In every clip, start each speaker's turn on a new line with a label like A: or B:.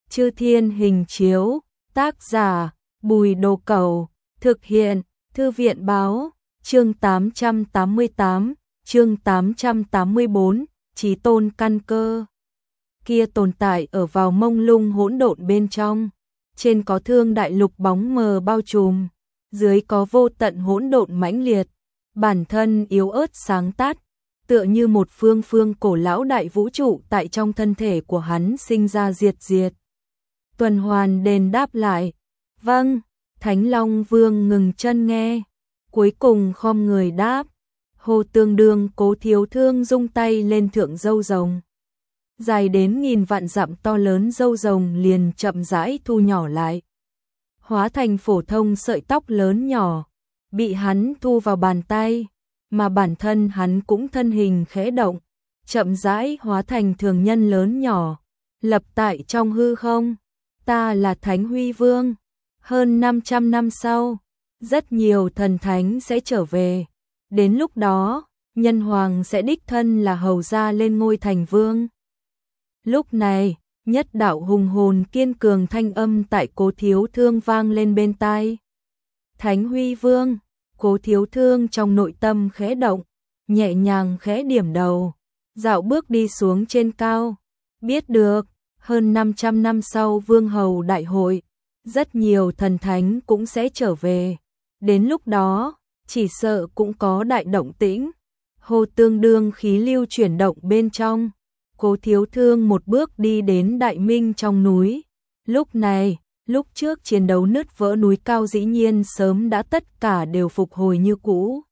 A: Chư Thiên Hình Chiếu, tác giả Bùi Đồ Cẩu, thực hiện Thư viện Báo, chương 888, chương 884, Chí Tôn căn cơ. Kia tồn tại ở vào mông lung hỗn độn bên trong, trên có thương đại lục bóng mờ bao trùm, dưới có vô tận hỗn độn mãnh liệt, bản thân yếu ớt sáng tát, tựa như một phương phương cổ lão đại vũ trụ tại trong thân thể của hắn sinh ra diệt diệt. Tuần hoàn đền đáp lại, vâng, Thánh Long Vương ngừng chân nghe, cuối cùng khom người đáp, Hồ Tương Đương Cố Thiếu Thương rung tay lên thượng râu rồng. Dài đến nghìn vạn dặm to lớn râu rồng liền chậm rãi thu nhỏ lại, hóa thành phổ thông sợi tóc lớn nhỏ, bị hắn thu vào bàn tay, mà bản thân hắn cũng thân hình khẽ động, chậm rãi hóa thành thường nhân lớn nhỏ, lập tại trong hư không. Ta là Thánh Huy Vương, hơn 500 năm sau, rất nhiều thần thánh sẽ trở về, đến lúc đó, nhân hoàng sẽ đích thân là hầu ra lên ngôi thành vương. Lúc này, nhất đạo hùng hồn kiên cường thanh âm tại Cố Thiếu Thương vang lên bên tai. Thánh Huy Vương, Cố Thiếu Thương trong nội tâm khẽ động, nhẹ nhàng khẽ điểm đầu, dạo bước đi xuống trên cao, biết được, hơn 500 năm sau Vương Hầu Đại hội, rất nhiều thần thánh cũng sẽ trở về, đến lúc đó, chỉ sợ cũng có đại động tĩnh. Hồ Tương Đương khí lưu chuyển động bên trong, Cố Thiếu Thương một bước đi đến Đại Minh trong núi. Lúc này, lúc trước chiến đấu nứt vỡ núi cao dĩ nhiên sớm đã tất cả đều phục hồi như cũ.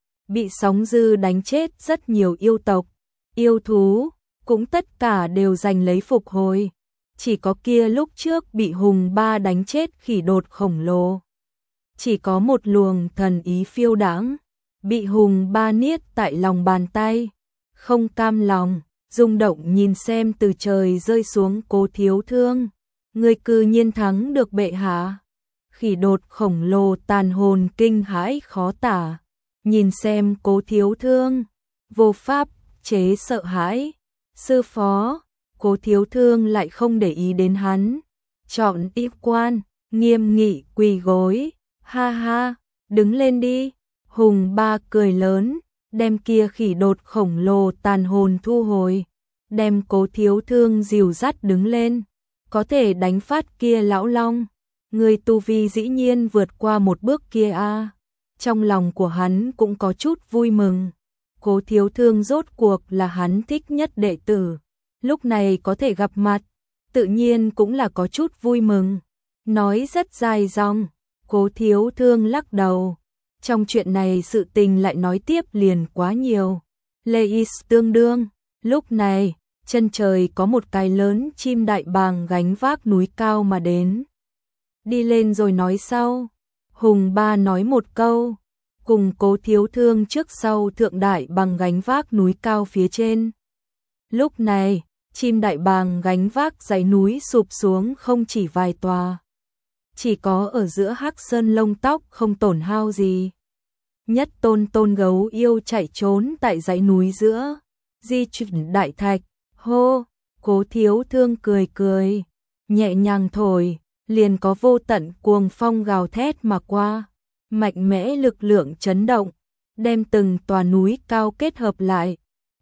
A: Bị sóng dư đánh chết rất nhiều yêu tộc, yêu thú, cũng tất cả đều giành lấy phục hồi. Chỉ có kia lúc trước bị Hùng Ba đánh chết khỉ đột khổng lồ. Chỉ có một luồng thần ý phiêu đãng, bị Hùng Ba niết tại lòng bàn tay, không cam lòng, rung động nhìn xem từ trời rơi xuống Cố Thiếu Thương. Người cư nhiên thắng được bệ hạ. Khỉ đột khổng lồ tàn hồn kinh hãi khó tả, nhìn xem Cố Thiếu Thương, vô pháp chế sợ hãi. Sư phó, Cố Thiếu Thương lại không để ý đến hắn, chọn y quan, nghiêm nghị quỳ gối, ha ha, đứng lên đi. Hùng Ba cười lớn, đem kia khỉ đột khổng lồ tàn hồn thu hồi, đem Cố Thiếu Thương dìu dắt đứng lên, có thể đánh phát kia lão long, người tu vi dĩ nhiên vượt qua một bước kia a. Trong lòng của hắn cũng có chút vui mừng, Cố Thiếu Thương rốt cuộc là hắn thích nhất đệ tử, lúc này có thể gặp mặt, tự nhiên cũng là có chút vui mừng. Nói rất dài dòng, Cố Thiếu Thương lắc đầu, trong chuyện này sự tình lại nói tiếp liền quá nhiều. Leis Tương Đương, lúc này, chân trời có một cái lớn chim đại bàng gánh vác núi cao mà đến. Đi lên rồi nói sau. Hùng Ba nói một câu, cùng Cố Thiếu Thương trước sau thượng đại bằng gánh vác núi cao phía trên. Lúc này, chim đại bàng gánh vác dãy núi sụp xuống không chỉ vài tòa. Chỉ có ở giữa Hắc Sơn lông tóc không tổn hao gì. Nhất tôn gấu yêu chạy trốn tại dãy núi giữa, di chuyển đại thạch, hô, Cố Thiếu Thương cười cười, nhẹ nhàng thổi, liền có vô tận cuồng phong gào thét mà qua, mạnh mẽ lực lượng chấn động, đem từng tòa núi cao kết hợp lại.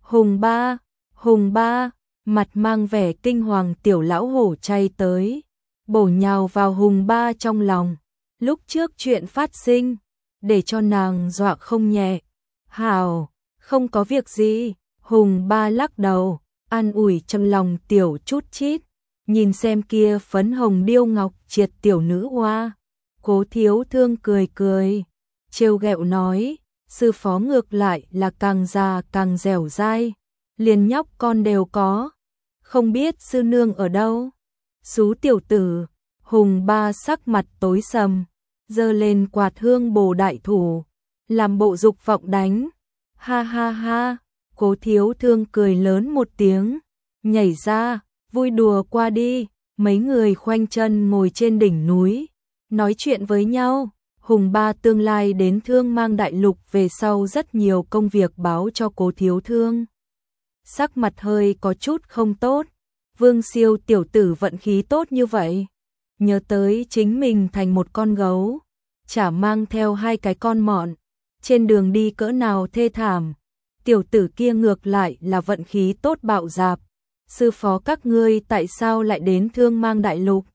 A: Hùng Ba, mặt mang vẻ kinh hoàng tiểu lão hổ chay tới, bổ nhào vào Hùng Ba trong lòng. Lúc trước chuyện phát sinh, để cho nàng dọa không nhẹ. Hảo, không có việc gì. Hùng Ba lắc đầu, an ủi trong lòng tiểu chút chít, nhìn xem kia phấn hồng điêu ngọc triệt tiểu nữ hoa. Cố Thiếu Thương cười cười, trêu ghẹo nói, sư phó ngược lại là càng già càng dẻo dai, liền nhóc con đều có, không biết sư nương ở đâu. Xú tiểu tử. Hùng Ba sắc mặt tối sầm, giơ lên quạt hương bồ đại thủ, làm bộ dục vọng đánh. Ha ha ha. Cố Thiếu Thương cười lớn một tiếng, nhảy ra, vui đùa qua đi. Mấy người khoanh chân ngồi trên đỉnh núi, nói chuyện với nhau. Hùng Ba tương lai đến Thương Mang đại lục về sau rất nhiều công việc báo cho Cố Thiếu Thương. Sắc mặt hơi có chút không tốt, Vương Siêu tiểu tử vận khí tốt như vậy. Nhớ tới chính mình thành một con gấu, chả mang theo hai cái con mọn, trên đường đi cỡ nào thê thảm. Tiểu tử kia ngược lại là vận khí tốt bạo dạp. Sư phó các ngươi tại sao lại đến Thương Mang Đại Lục?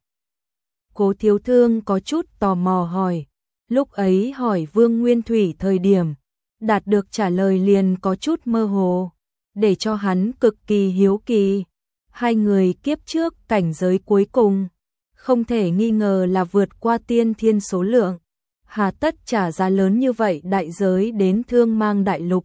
A: Cố Thiếu Thương có chút tò mò hỏi. Lúc ấy hỏi Vương Nguyên Thủy thời điểm, đạt được trả lời liền có chút mơ hồ, để cho hắn cực kỳ hiếu kỳ. Hai người kiếp trước cảnh giới cuối cùng, không thể nghi ngờ là vượt qua tiên thiên số lượng. Hà tất trả giá lớn như vậy đại giới đến Thương Mang Đại Lục.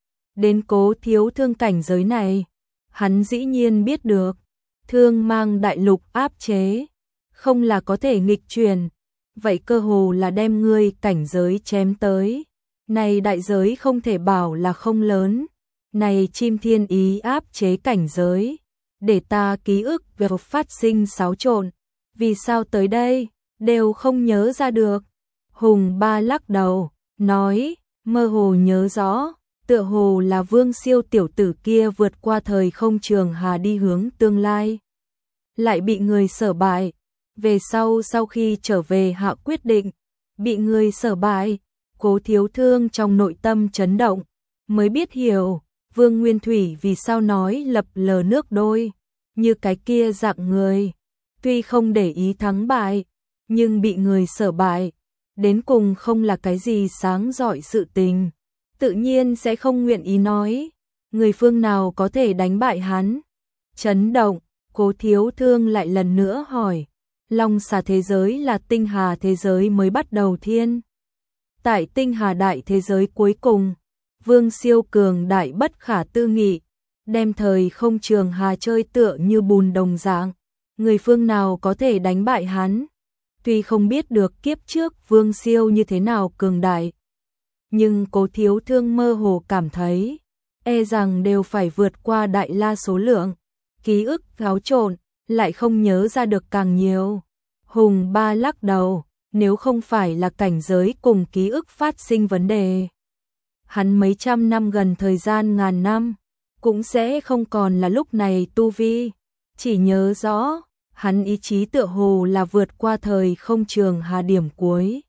A: Đến Cố Thiếu Thương cảnh giới này, hắn dĩ nhiên biết được, Thương Mang Đại Lục áp chế, không là có thể nghịch chuyển, vậy cơ hồ là đem ngươi cảnh giới chém tới. Này đại giới không thể bảo là không lớn, này chim thiên ý áp chế cảnh giới, để ta ký ức về phát sinh xáo trộn, vì sao tới đây, đều không nhớ ra được. Hùng Ba lắc đầu, nói, mơ hồ nhớ rõ, tựa hồ là Vương Siêu tiểu tử kia vượt qua thời không trường hà đi hướng tương lai. Lại bị người sở bại, về sau khi trở về hạ quyết định, bị người sở bại, Cố Thiếu Thương trong nội tâm chấn động, mới biết hiểu, Vương Nguyên Thủy vì sao nói lập lờ nước đôi, như cái kia dạng người, tuy không để ý thắng bại, nhưng bị người sở bại, đến cùng không là cái gì sáng rọi sự tình, tự nhiên sẽ không nguyện ý nói, người phương nào có thể đánh bại hắn. Chấn động, Cố Thiếu Thương lại lần nữa hỏi, Long xà thế giới là tinh hà thế giới mới bắt đầu thiên. Tại tinh hà đại thế giới cuối cùng, Vương Siêu cường đại bất khả tư nghị, đem thời không trường hà chơi tựa như bùn đồng dạng, người phương nào có thể đánh bại hắn. Tuy không biết được kiếp trước Vương Siêu như thế nào cường đại, nhưng Cố Thiếu Thương mơ hồ cảm thấy, e rằng đều phải vượt qua đại la số lượng, ký ức xáo trộn, lại không nhớ ra được càng nhiều. Hùng Ba lắc đầu, nếu không phải là cảnh giới cùng ký ức phát sinh vấn đề, hắn mấy trăm năm gần thời gian ngàn năm, cũng sẽ không còn là lúc này tu vi, chỉ nhớ rõ, hắn ý chí tựa hồ là vượt qua thời không trường hà điểm cuối.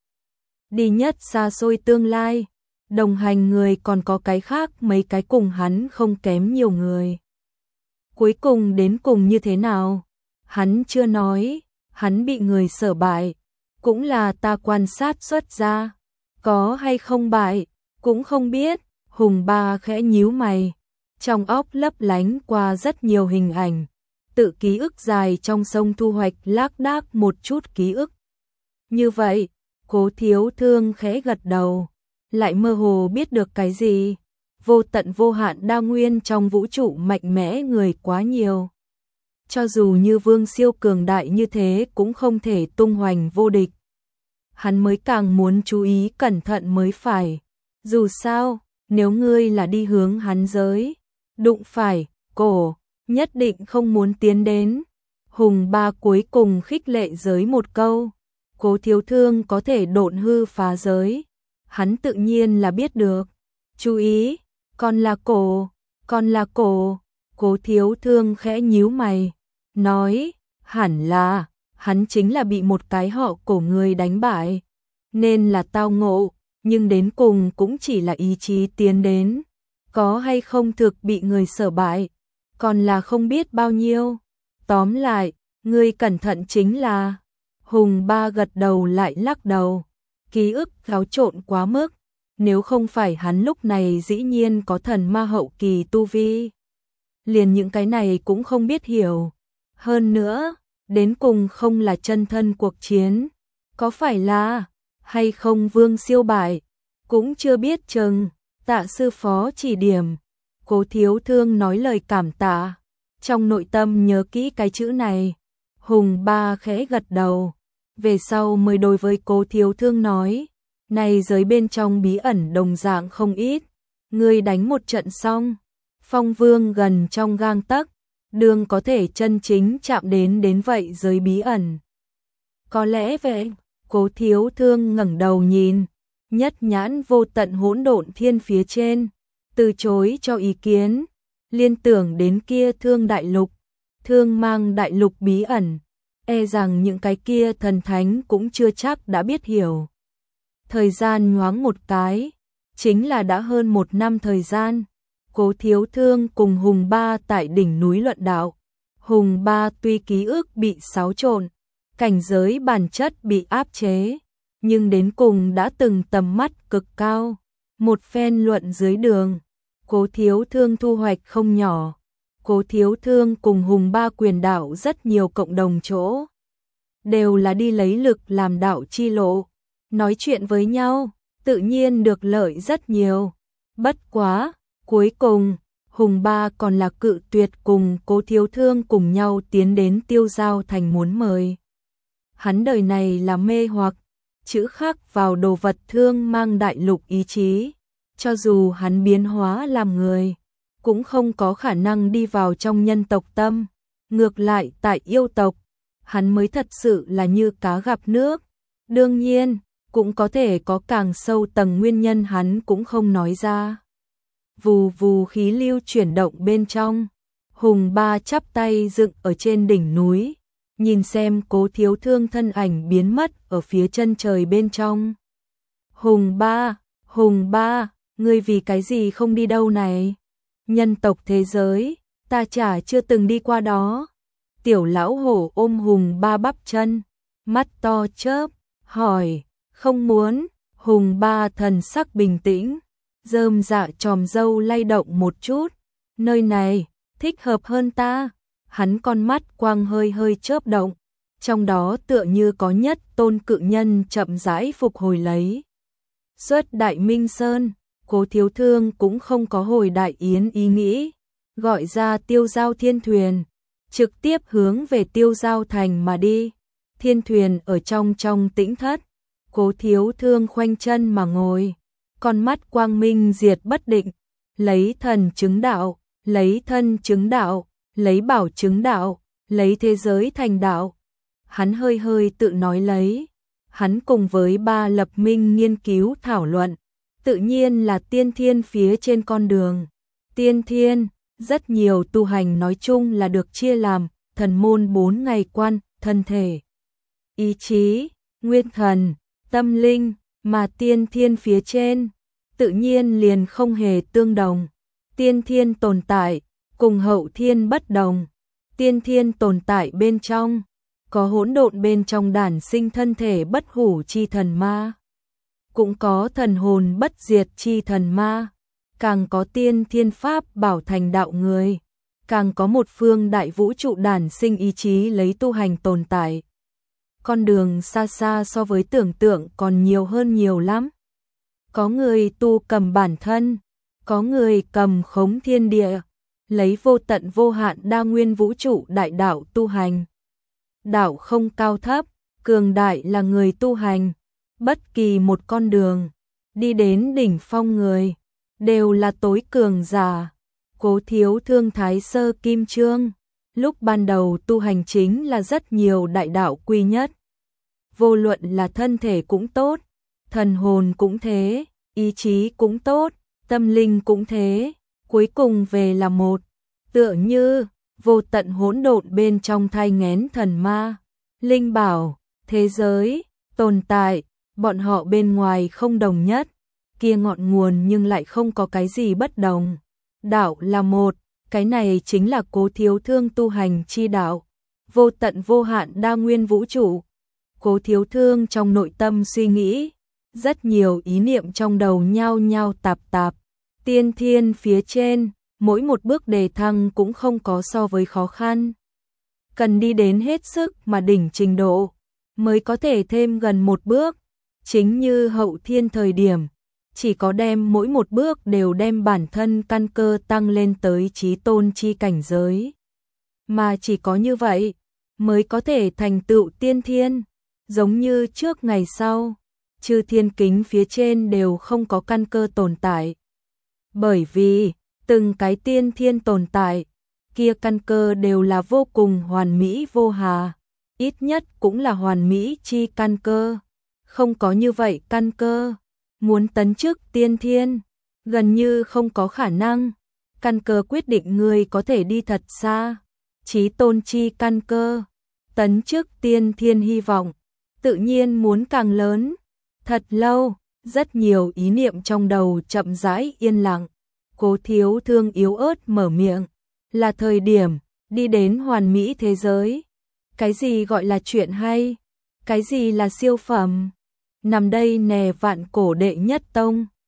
A: Đi nhất xa xôi tương lai, đồng hành người còn có cái khác mấy cái cùng hắn không kém nhiều người. Cuối cùng đến cùng như thế nào? Hắn chưa nói, hắn bị người sở bại, cũng là ta quan sát xuất ra, có hay không bại, cũng không biết. Hùng Ba khẽ nhíu mày, trong óc lấp lánh qua rất nhiều hình ảnh, tự ký ức dài trong sông thu hoạch lác đác một chút ký ức. Như vậy, Cố Thiếu Thương khẽ gật đầu, lại mơ hồ biết được cái gì, vô tận vô hạn đa nguyên trong vũ trụ mạnh mẽ người quá nhiều. Cho dù như Vương Siêu cường đại như thế cũng không thể tung hoành vô địch. Hắn mới càng muốn chú ý cẩn thận mới phải. Dù sao, nếu ngươi là đi hướng hắn giới, đụng phải, cổ, nhất định không muốn tiến đến. Hùng Ba cuối cùng khích lệ giới một câu, Cố Thiếu Thương có thể độn hư phá giới. Hắn tự nhiên là biết được. Chú ý, còn là cổ, còn là cổ. Cố Thiếu Thương khẽ nhíu mày, nói, hẳn là, hắn chính là bị một cái họ cổ người đánh bại, nên là tao ngộ, nhưng đến cùng cũng chỉ là ý chí tiến đến, có hay không thực bị người sở bại, còn là không biết bao nhiêu. Tóm lại, ngươi cẩn thận chính là. Hùng Ba gật đầu lại lắc đầu, ký ức xáo trộn quá mức, nếu không phải hắn lúc này dĩ nhiên có thần ma hậu kỳ tu vi, liền những cái này cũng không biết hiểu. Hơn nữa, đến cùng không là chân thân cuộc chiến, có phải là hay không Vương Siêu bại, cũng chưa biết chừng. Tạ sư phó chỉ điểm. Cố Thiếu Thương nói lời cảm tạ, trong nội tâm nhớ kỹ cái chữ này. Hùng Ba khẽ gật đầu, về sau mới đối với Cố Thiếu Thương nói, này giới bên trong bí ẩn đồng dạng không ít, ngươi đánh một trận xong, Phong Vương gần trong gang tấc, đường có thể chân chính chạm đến vậy giới bí ẩn. Có lẽ vậy. Cố Thiếu Thương ngẩng đầu nhìn, nhất nhãn vô tận hỗn độn thiên phía trên, từ chối cho ý kiến, liên tưởng đến kia Thương Đại Lục, Thương Mang đại lục bí ẩn, e rằng những cái kia thần thánh cũng chưa chắc đã biết hiểu. Thời gian nhoáng một cái, chính là đã hơn 1 năm thời gian. Cố Thiếu Thương cùng Hùng Ba tại đỉnh núi luận đạo. Hùng Ba tuy ký ức bị xáo trộn, cảnh giới bản chất bị áp chế, nhưng đến cùng đã từng tầm mắt cực cao. Một phen luận dưới đường, Cố Thiếu Thương thu hoạch không nhỏ. Cố Thiếu Thương cùng Hùng Ba quyền đạo rất nhiều cộng đồng chỗ. Đều là đi lấy lực làm đạo chi lộ. Nói chuyện với nhau, tự nhiên được lợi rất nhiều. Bất quá, cuối cùng, Hùng Ba còn là cự tuyệt cùng Cố Thiếu Thương cùng nhau tiến đến Tiêu Giao Thành muốn mời. Hắn đời này là mê hoặc, chữ khắc vào đồ vật Thương Mang đại lục ý chí. Cho dù hắn biến hóa làm người, cũng không có khả năng đi vào trong nhân tộc tâm. Ngược lại tại yêu tộc, hắn mới thật sự là như cá gặp nước. Đương nhiên, cũng có thể có càng sâu tầng nguyên nhân hắn cũng không nói ra. Vù vù khí lưu chuyển động bên trong, Hùng Ba chắp tay dựng ở trên đỉnh núi, nhìn xem Cố Thiếu Thương thân ảnh biến mất ở phía chân trời bên trong. Hùng Ba, ngươi vì cái gì không đi đâu này? Nhân tộc thế giới, ta chả chưa từng đi qua đó. Tiểu lão hổ ôm Hùng Ba bắp chân, mắt to chớp, hỏi, không muốn. Hùng Ba thần sắc bình tĩnh, rơm dạ tròm râu lay động một chút, nơi này, thích hợp hơn ta. Hắn con mắt quang hơi hơi chớp động, trong đó tựa như có nhất tôn cự nhân chậm rãi phục hồi lấy. Xuất Đại Minh Sơn, Cố Thiếu Thương cũng không có hồi đại yến ý nghĩ, gọi ra Tiêu Giao Thiên Thuyền, trực tiếp hướng về Tiêu Giao Thành mà đi. Thiên thuyền ở trong tĩnh thất, Cố Thiếu Thương khoanh chân mà ngồi, con mắt quang minh diệt bất định, lấy thần chứng đạo, lấy thân chứng đạo, lấy bảo chứng đạo, lấy thế giới thành đạo. Hắn hơi hơi tự nói lấy, hắn cùng với Ba Lập Minh nghiên cứu thảo luận, tự nhiên là tiên thiên phía trên con đường. Tiên thiên, rất nhiều tu hành nói chung là được chia làm thần môn 4 ngày quan, thân thể, ý chí, nguyên thần, tâm linh, mà tiên thiên phía trên, tự nhiên liền không hề tương đồng. Tiên thiên tồn tại, cùng hậu thiên bất đồng. Tiên thiên tồn tại bên trong, có hỗn độn bên trong đản sinh thân thể bất hủ chi thần ma. Cũng có thần hồn bất diệt chi thần ma. Càng có tiên thiên pháp bảo thành đạo người. Càng có một phương đại vũ trụ đản sinh ý chí lấy tu hành tồn tại. Con đường xa xa so với tưởng tượng còn nhiều hơn nhiều lắm. Có người tu cầm bản thân, có người cầm khống thiên địa, lấy vô tận vô hạn đa nguyên vũ trụ đại đạo tu hành. Đạo không cao thấp, cường đại là người tu hành. Bất kỳ một con đường, đi đến đỉnh phong người, đều là tối cường giả. Cố Thiếu Thương Thái Sơ Kim Chương, lúc ban đầu tu hành chính là rất nhiều đại đạo quy nhất. Vô luận là thân thể cũng tốt, thần hồn cũng thế, ý chí cũng tốt, tâm linh cũng thế, cuối cùng về là một. Tựa như vô tận hỗn độn bên trong thai nghén thần ma, linh bảo, thế giới, tồn tại, bọn họ bên ngoài không đồng nhất, kia ngọn nguồn nhưng lại không có cái gì bất đồng. Đạo là một, cái này chính là Cố Thiếu Thương tu hành chi đạo, vô tận vô hạn đa nguyên vũ trụ. Cố Thiếu Thương trong nội tâm suy nghĩ, rất nhiều ý niệm trong đầu nhao nhao tạp tạp. Tiên thiên phía trên, mỗi một bước đề thăng cũng không có so với khó khăn. Cần đi đến hết sức mà đỉnh trình độ, mới có thể thêm gần một bước. Chính như hậu thiên thời điểm, chỉ có đem mỗi một bước đều đem bản thân căn cơ tăng lên tới chí tôn chi cảnh giới. Mà chỉ có như vậy, mới có thể thành tựu tiên thiên. Giống như trước ngày sau, chư thiên kính phía trên đều không có căn cơ tồn tại. Bởi vì, từng cái tiên thiên tồn tại, kia căn cơ đều là vô cùng hoàn mỹ vô hà, ít nhất cũng là hoàn mỹ chi căn cơ. Không có như vậy căn cơ, muốn tấn chức tiên thiên, gần như không có khả năng. Căn cơ quyết định người có thể đi thật xa. chí tôn chi căn cơ, tấn chức tiên thiên hy vọng, tự nhiên muốn càng lớn. Thật lâu, rất nhiều ý niệm trong đầu chậm rãi yên lặng. Cố Thiếu Thương yếu ớt mở miệng, là thời điểm đi đến hoàn mỹ thế giới. Cái gì gọi là chuyện hay? Cái gì là siêu phẩm? Nằm đây nè vạn cổ đệ nhất tông.